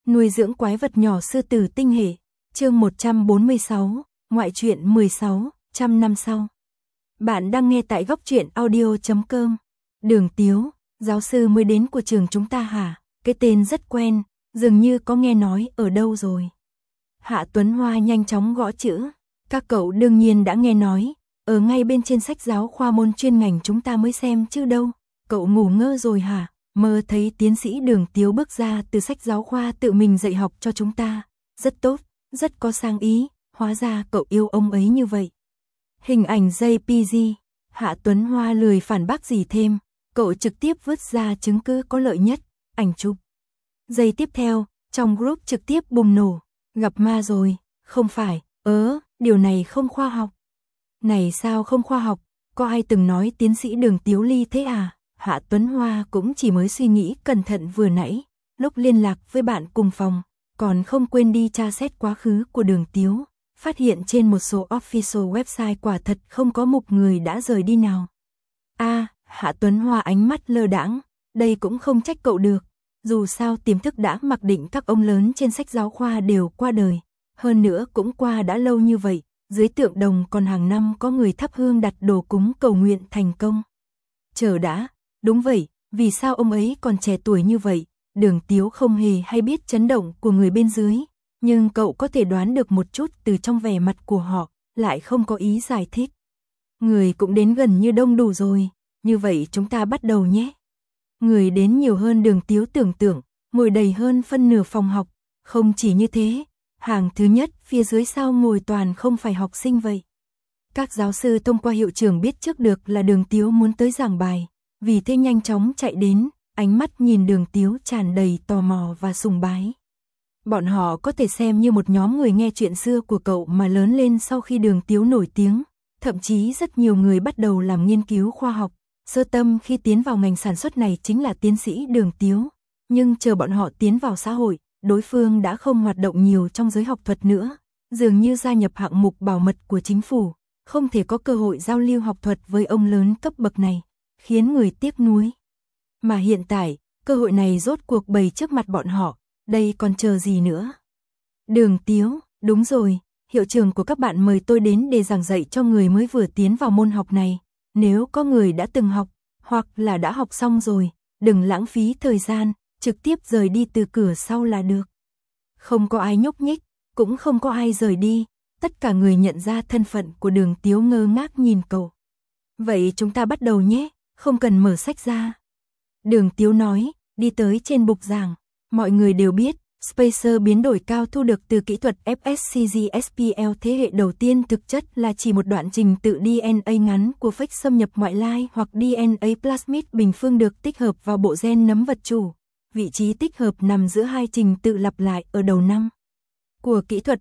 Nuôi dưỡng quái vật nhỏ sư tử tinh hệ. Chương 146, ngoại truyện 16, trăm năm sau. Bạn đang nghe tại góc truyện audio.com. Đường Tiếu, giáo sư mới đến của trường chúng ta hả? Cái tên rất quen, dường như có nghe nói ở đâu rồi. Hạ Tuấn Hoa nhanh chóng gõ chữ. Các cậu đương nhiên đã nghe nói, ở ngay bên trên sách giáo khoa môn chuyên ngành chúng ta mới xem chứ đâu. Cậu ngủ ngơ rồi hả? Mơ thấy tiến sĩ Đường Tiếu bước ra từ sách giáo khoa tự mình dạy học cho chúng ta. Rất tốt, rất có sang ý, hóa ra cậu yêu ông ấy như vậy. Hình ảnh JPG, Hạ Tuấn Hoa lười phản bác gì thêm, cậu trực tiếp vứt ra chứng cứ có lợi nhất, ảnh chụp. Giây tiếp theo, trong group trực tiếp bùng nổ, gặp ma rồi, không phải, điều này không khoa học. Này sao không khoa học, có ai từng nói tiến sĩ Đường Tiếu ly thế à? Hạ Tuấn Hoa cũng chỉ mới suy nghĩ cẩn thận vừa nãy, lúc liên lạc với bạn cùng phòng, còn không quên đi tra xét quá khứ của Đường Tiếu, phát hiện trên một số official website quả thật không có mục người đã rời đi nào. Hạ Tuấn Hoa ánh mắt lơ đãng, đây cũng không trách cậu được, dù sao tiềm thức đã mặc định các ông lớn trên sách giáo khoa đều qua đời, hơn nữa cũng qua đã lâu như vậy, dưới tượng đồng còn hàng năm có người thắp hương đặt đồ cúng cầu nguyện thành công. Chờ đã, đúng vậy, vì sao ông ấy còn trẻ tuổi như vậy? Đường Tiếu không hề hay biết chấn động của người bên dưới, nhưng cậu có thể đoán được một chút từ trong vẻ mặt của họ, lại không có ý giải thích. Người cũng đến gần như đông đủ rồi, như vậy chúng ta bắt đầu nhé. Người đến nhiều hơn Đường Tiếu tưởng tượng, ngồi đầy hơn phân nửa phòng học, không chỉ như thế, hàng thứ nhất phía dưới sao ngồi toàn không phải học sinh vậy. Các giáo sư thông qua hiệu trưởng biết trước được là Đường Tiếu muốn tới giảng bài, vì thế nhanh chóng chạy đến, ánh mắt nhìn Đường Tiếu tràn đầy tò mò và sùng bái. Bọn họ có thể xem như một nhóm người nghe chuyện xưa của cậu mà lớn lên sau khi Đường Tiếu nổi tiếng, thậm chí rất nhiều người bắt đầu làm nghiên cứu khoa học, sơ tâm khi tiến vào ngành sản xuất này chính là tiến sĩ Đường Tiếu, nhưng chờ bọn họ tiến vào xã hội, đối phương đã không hoạt động nhiều trong giới học thuật nữa, dường như gia nhập hạng mục bảo mật của chính phủ, không thể có cơ hội giao lưu học thuật với ông lớn cấp bậc này, khiến người tiếc nuối. Mà hiện tại, cơ hội này rốt cuộc bày trước mặt bọn họ, đây còn chờ gì nữa? Đường Tiếu, đúng rồi, hiệu trưởng của các bạn mời tôi đến để giảng dạy cho người mới vừa tiến vào môn học này, nếu có người đã từng học, hoặc là đã học xong rồi, đừng lãng phí thời gian, trực tiếp rời đi từ cửa sau là được. Không có ai nhúc nhích, cũng không có ai rời đi, tất cả người nhận ra thân phận của Đường Tiếu ngơ ngác nhìn cậu. Vậy chúng ta bắt đầu nhé, không cần mở sách ra. Đường Tiếu nói, đi tới trên bục giảng, mọi người đều biết, spacer biến đổi cao thu được từ kỹ thuật FSCG-SPL thế hệ đầu tiên thực chất là chỉ một đoạn trình tự DNA ngắn của phage xâm nhập ngoại lai hoặc DNA plasmid bình phương được tích hợp vào bộ gen nấm vật chủ. Vị trí tích hợp nằm giữa hai trình tự lặp lại ở đầu năm của kỹ thuật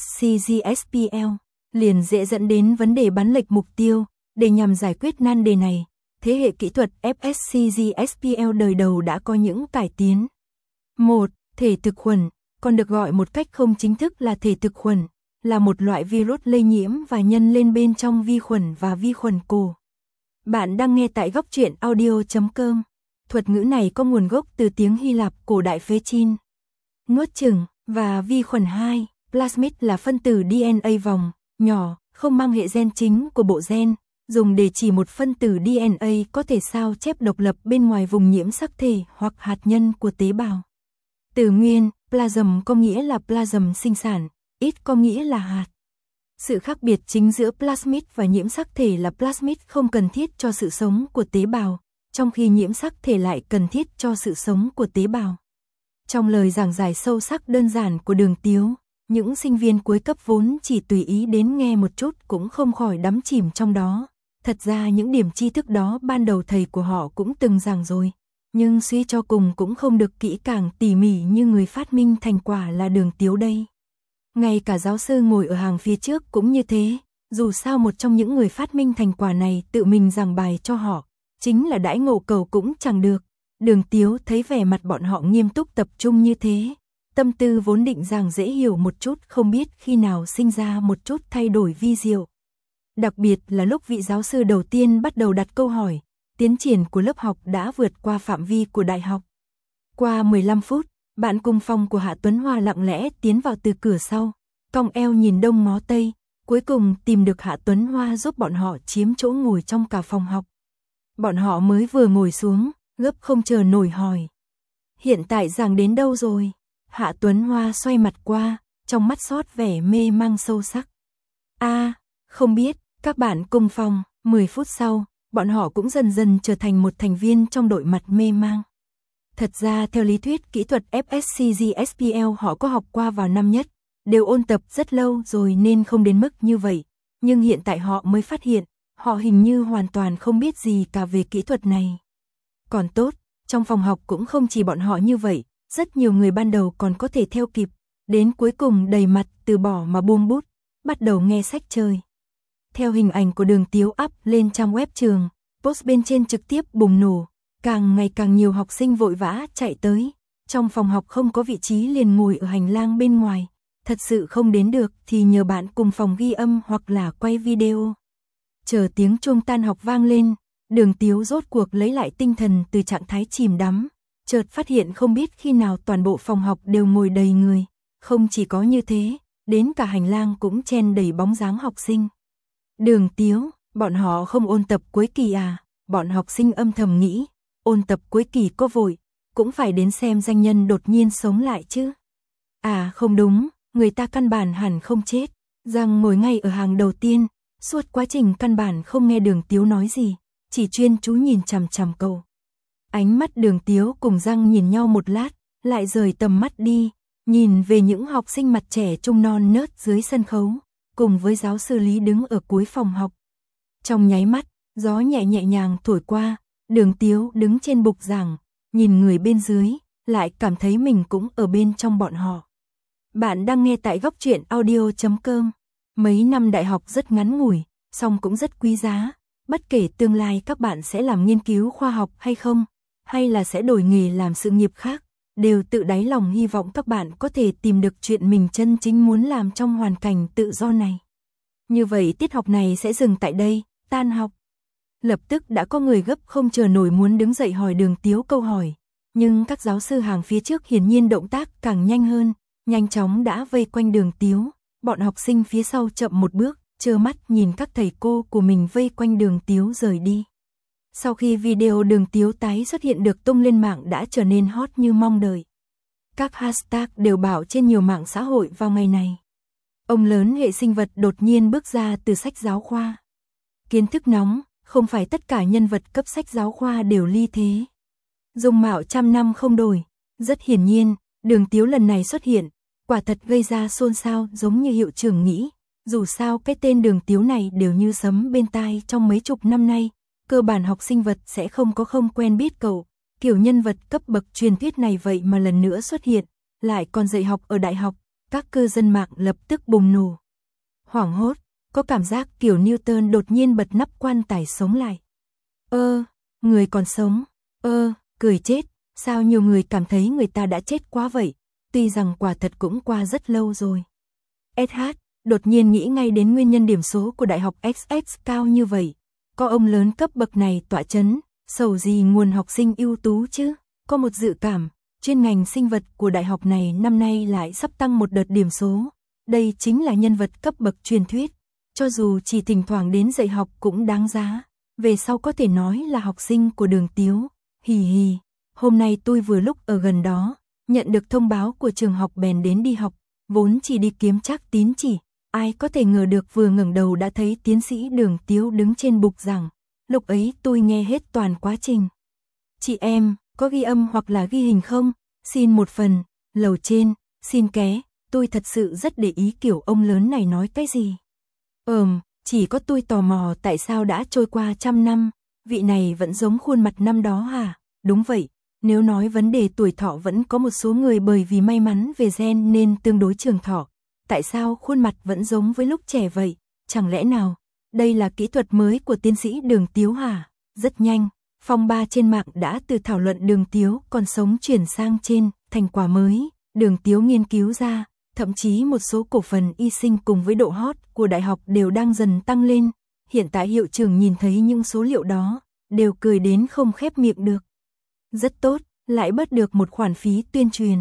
FSCG-SPL, liền dễ dẫn đến vấn đề bắn lệch mục tiêu. Để nhằm giải quyết nan đề này, thế hệ kỹ thuật FSCG-SPL đời đầu đã có những cải tiến. 1. Thể thực khuẩn, còn được gọi một cách không chính thức là thể thực khuẩn, là một loại virus lây nhiễm và nhân lên bên trong vi khuẩn và vi khuẩn cổ. Bạn đang nghe tại góc truyện audio.com. Thuật ngữ này có nguồn gốc từ tiếng Hy Lạp cổ đại phế chin. Nuốt chửng, và vi khuẩn 2, plasmid là phân tử DNA vòng, nhỏ, không mang hệ gen chính của bộ gen, dùng để chỉ một phân tử DNA có thể sao chép độc lập bên ngoài vùng nhiễm sắc thể hoặc hạt nhân của tế bào. Từ nguyên, plasm có nghĩa là plasm sinh sản, ít có nghĩa là hạt. Sự khác biệt chính giữa plasmid và nhiễm sắc thể là plasmid không cần thiết cho sự sống của tế bào, trong khi nhiễm sắc thể lại cần thiết cho sự sống của tế bào. Trong lời giảng giải sâu sắc đơn giản của Đường Tiếu, những sinh viên cuối cấp vốn chỉ tùy ý đến nghe một chút cũng không khỏi đắm chìm trong đó. Thật ra những điểm tri thức đó ban đầu thầy của họ cũng từng giảng rồi, nhưng suy cho cùng cũng không được kỹ càng tỉ mỉ như người phát minh thành quả là Đường Tiếu đây. Ngay cả giáo sư ngồi ở hàng phía trước cũng như thế, dù sao một trong những người phát minh thành quả này tự mình giảng bài cho họ, chính là đãi ngộ cầu cũng chẳng được. Đường Tiếu thấy vẻ mặt bọn họ nghiêm túc tập trung như thế, tâm tư vốn định giảng dễ hiểu một chút không biết khi nào sinh ra một chút thay đổi vi diệu. Đặc biệt là lúc vị giáo sư đầu tiên bắt đầu đặt câu hỏi, tiến triển của lớp học đã vượt qua phạm vi của đại học. Qua 15 phút, Bạn cùng phòng của Hạ Tuấn Hoa lặng lẽ tiến vào từ cửa sau, cong eo nhìn đông ngó tây, cuối cùng tìm được Hạ Tuấn Hoa giúp bọn họ chiếm chỗ ngồi trong cả phòng học. Bọn họ mới vừa ngồi xuống, gấp không chờ nổi hỏi. Hiện tại giảng đến đâu rồi? Hạ Tuấn Hoa xoay mặt qua, trong mắt xót vẻ mê mang sâu sắc. Không biết, các bạn cùng phòng. 10 phút sau, bọn họ cũng dần dần trở thành một thành viên trong đội mặt mê mang. Thật ra theo lý thuyết kỹ thuật FSCGSPL họ có học qua vào năm nhất, đều ôn tập rất lâu rồi nên không đến mức như vậy. Nhưng hiện tại họ mới phát hiện, họ hình như hoàn toàn không biết gì cả về kỹ thuật này. Còn tốt, trong phòng học cũng không chỉ bọn họ như vậy, rất nhiều người ban đầu còn có thể theo kịp, đến cuối cùng đầy mặt từ bỏ mà buông bút, bắt đầu nghe sách chơi. Theo hình ảnh của Đường Tiếu up lên trang web trường, post bên trên trực tiếp bùng nổ, càng ngày càng nhiều học sinh vội vã chạy tới. Trong phòng học không có vị trí liền ngồi ở hành lang bên ngoài, thật sự không đến được thì nhờ bạn cùng phòng ghi âm hoặc là quay video. Chờ tiếng chuông tan học vang lên, Đường Tiếu rốt cuộc lấy lại tinh thần từ trạng thái chìm đắm, chợt phát hiện không biết khi nào toàn bộ phòng học đều ngồi đầy người, không chỉ có như thế, đến cả hành lang cũng chen đầy bóng dáng học sinh. Đường Tiếu, bọn họ không ôn tập cuối kỳ à? Bọn học sinh âm thầm nghĩ, ôn tập cuối kỳ có vội, cũng phải đến xem danh nhân đột nhiên sống lại chứ. Không đúng, người ta căn bản hẳn không chết. Giang ngồi ngay ở hàng đầu tiên, suốt quá trình căn bản không nghe Đường Tiếu nói gì, chỉ chuyên chú nhìn chằm chằm cậu. Ánh mắt Đường Tiếu cùng Giang nhìn nhau một lát, lại rời tầm mắt đi, nhìn về những học sinh mặt trẻ trung non nớt dưới sân khấu, cùng với giáo sư Lý đứng ở cuối phòng học. Trong nháy mắt, gió nhẹ nhàng thổi qua, Đường Tiếu đứng trên bục giảng, nhìn người bên dưới, lại cảm thấy mình cũng ở bên trong bọn họ. Bạn đang nghe tại goctruyện.audio.com. Mấy năm đại học rất ngắn ngủi, song cũng rất quý giá. Bất kể tương lai các bạn sẽ làm nghiên cứu khoa học hay không, hay là sẽ đổi nghề làm sự nghiệp khác, đều tự đáy lòng hy vọng các bạn có thể tìm được chuyện mình chân chính muốn làm trong hoàn cảnh tự do này. Như vậy tiết học này sẽ dừng tại đây, tan học. Lập tức đã có người gấp không chờ nổi muốn đứng dậy hỏi Đường Tiếu câu hỏi, nhưng các giáo sư hàng phía trước hiển nhiên động tác càng nhanh hơn, nhanh chóng đã vây quanh Đường Tiếu, bọn học sinh phía sau chậm một bước, trơ mắt nhìn các thầy cô của mình vây quanh Đường Tiếu rời đi. Sau khi video Đường Tiếu tái xuất hiện được tung lên mạng đã trở nên hot như mong đợi. Các hashtag đều bảo trên nhiều mạng xã hội vào ngày này. Ông lớn hệ sinh vật đột nhiên bước ra từ sách giáo khoa. Kiến thức nóng, không phải tất cả nhân vật cấp sách giáo khoa đều ly thế. Dung mạo trăm năm không đổi. Rất hiển nhiên, Đường Tiếu lần này xuất hiện, quả thật gây ra xôn xao giống như hiệu trưởng nghĩ. Dù sao cái tên Đường Tiếu này đều như sấm bên tai trong mấy chục năm nay, cơ bản học sinh vật sẽ không có không quen biết cậu. Kiểu nhân vật cấp bậc truyền thuyết này vậy mà lần nữa xuất hiện, lại còn dạy học ở đại học, các cư dân mạng lập tức bùng nổ. Hoảng hốt, có cảm giác kiểu Newton đột nhiên bật nắp quan tài sống lại. Người còn sống, cười chết, sao nhiều người cảm thấy người ta đã chết quá vậy, tuy rằng quả thật cũng qua rất lâu rồi. SH, đột nhiên nghĩ ngay đến nguyên nhân điểm số của đại học XX cao như vậy, có ông lớn cấp bậc này tọa chấn, sầu gì nguồn học sinh ưu tú chứ, có một dự cảm, chuyên ngành sinh vật của đại học này năm nay lại sắp tăng một đợt điểm số, đây chính là nhân vật cấp bậc truyền thuyết, cho dù chỉ thỉnh thoảng đến dạy học cũng đáng giá, về sau có thể nói là học sinh của Đường Tiếu, hì hì, hôm nay tôi vừa lúc ở gần đó, nhận được thông báo của trường học bèn đến đi học, vốn chỉ đi kiếm trác tín chỉ, ai có thể ngờ được vừa ngẩng đầu đã thấy tiến sĩ Đường Tiếu đứng trên bục giảng, lúc ấy tôi nghe hết toàn quá trình. Chị em, có ghi âm hoặc là ghi hình không? Xin một phần, lầu trên, xin ké, tôi thật sự rất để ý kiểu ông lớn này nói cái gì. Chỉ có tôi tò mò tại sao đã trôi qua 100 năm, vị này vẫn giống khuôn mặt năm đó hả? Đúng vậy, nếu nói vấn đề tuổi thọ vẫn có một số người bởi vì may mắn về gen nên tương đối trường thọ. Tại sao khuôn mặt vẫn giống với lúc trẻ vậy? Chẳng lẽ nào, đây là kỹ thuật mới của tiến sĩ Đường Tiếu hả? Rất nhanh, phong ba trên mạng đã từ thảo luận Đường Tiếu còn sống chuyển sang trên thành quả mới, Đường Tiếu nghiên cứu ra, thậm chí một số cổ phần y sinh cùng với độ hot của đại học đều đang dần tăng lên. Hiện tại hiệu trưởng nhìn thấy những số liệu đó, đều cười đến không khép miệng được. Rất tốt, lại bớt được một khoản phí tuyên truyền.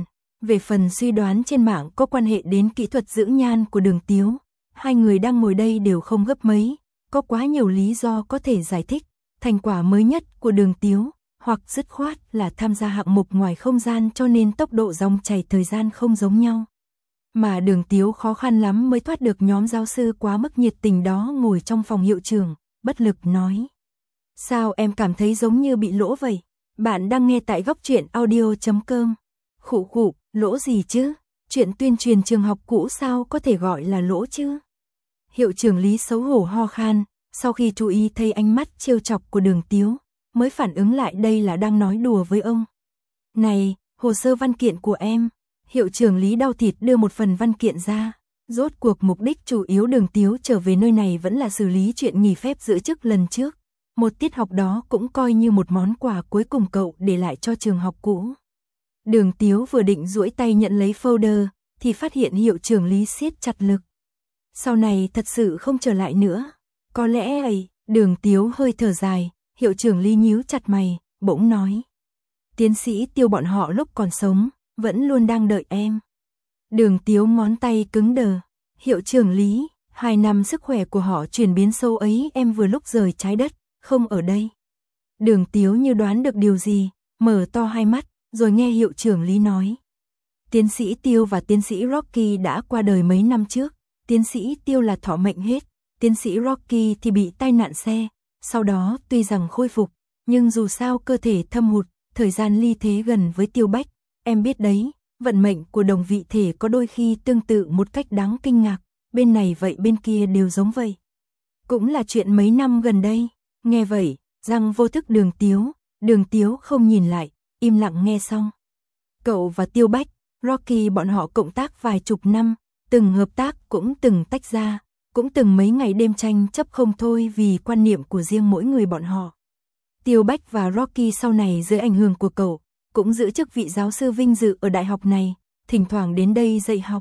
Về phần suy đoán trên mạng có quan hệ đến kỹ thuật dưỡng nhan của Đường Tiếu, hai người đang ngồi đây đều không gấp mấy, có quá nhiều lý do có thể giải thích. Thành quả mới nhất của Đường Tiếu, hoặc dứt khoát là tham gia hạng mục ngoài không gian cho nên tốc độ dòng chảy thời gian không giống nhau. Mà Đường Tiếu khó khăn lắm mới thoát được nhóm giáo sư quá mức nhiệt tình đó ngồi trong phòng hiệu trưởng, bất lực nói. Sao em cảm thấy giống như bị lỗ vậy? Bạn đang nghe tại góc truyện audio.com. Khụ khụ, lỗ gì chứ? Chuyện tuyên truyền trường học cũ sao có thể gọi là lỗ chứ? Hiệu trưởng Lý xấu hổ ho khan, sau khi chú ý thấy ánh mắt trêu chọc của Đường Tiếu, mới phản ứng lại đây là đang nói đùa với ông. Này, hồ sơ văn kiện của em. Hiệu trưởng Lý đau thịt đưa một phần văn kiện ra. Rốt cuộc mục đích chủ yếu Đường Tiếu trở về nơi này vẫn là xử lý chuyện nghỉ phép giữ chức lần trước. Một tiết học đó cũng coi như một món quà cuối cùng cậu để lại cho trường học cũ. Đường Tiếu vừa định duỗi tay nhận lấy folder, thì phát hiện hiệu trưởng Lý siết chặt lực. Sau này thật sự không trở lại nữa. Có lẽ ấy, Đường Tiếu hơi thở dài, hiệu trưởng Lý nhíu chặt mày, bỗng nói. Tiến sĩ Tiêu bọn họ lúc còn sống, vẫn luôn đang đợi em. Đường Tiếu ngón tay cứng đờ. Hiệu trưởng Lý, 2 năm sức khỏe của họ chuyển biến sâu ấy em vừa lúc rời trái đất, không ở đây. Đường Tiếu như đoán được điều gì, mở to hai mắt, rồi nghe hiệu trưởng Lý nói. Tiến sĩ Tiêu và tiến sĩ Rocky đã qua đời mấy năm trước. Tiến sĩ Tiêu là thọ mệnh hết, tiến sĩ Rocky thì bị tai nạn xe. Sau đó tuy rằng khôi phục, nhưng dù sao cơ thể thâm hụt, thời gian ly thế gần với Tiêu Bách. Em biết đấy, vận mệnh của đồng vị thể có đôi khi tương tự một cách đáng kinh ngạc, bên này vậy bên kia đều giống vậy. Cũng là chuyện mấy năm gần đây, nghe vậy, răng vô thức Đường Tiếu không nhìn lại, im lặng nghe xong. Cậu và Tiêu Bách, Rocky bọn họ cộng tác vài chục năm, từng hợp tác cũng từng tách ra, cũng từng mấy ngày đêm tranh chấp không thôi vì quan niệm của riêng mỗi người bọn họ. Tiêu Bách và Rocky sau này dưới ảnh hưởng của cậu, cũng giữ chức vị giáo sư vinh dự ở đại học này, thỉnh thoảng đến đây dạy học.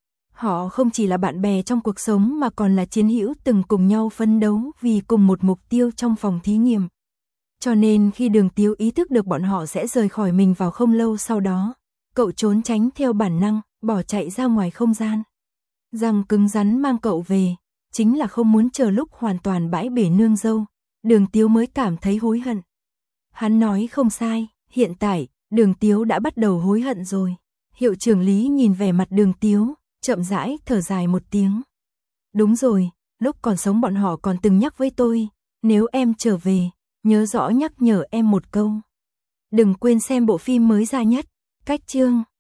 Họ không chỉ là bạn bè trong cuộc sống mà còn là chiến hữu từng cùng nhau phấn đấu vì cùng một mục tiêu trong phòng thí nghiệm. Cho nên khi Đường Tiếu ý thức được bọn họ sẽ rời khỏi mình vào không lâu sau đó, cậu trốn tránh theo bản năng, bỏ chạy ra ngoài không gian. Răng cứng rắn mang cậu về, chính là không muốn chờ lúc hoàn toàn bãi bể nương dâu. Đường Tiếu mới cảm thấy hối hận. Hắn nói không sai, hiện tại, Đường Tiếu đã bắt đầu hối hận rồi. Hiệu trưởng Lý nhìn vẻ mặt Đường Tiếu, chậm rãi thở dài một tiếng. Đúng rồi, lúc còn sống bọn họ còn từng nhắc với tôi, nếu em trở về, nhớ rõ nhắc nhở em một câu. Đừng quên xem bộ phim mới ra nhất, cách chương.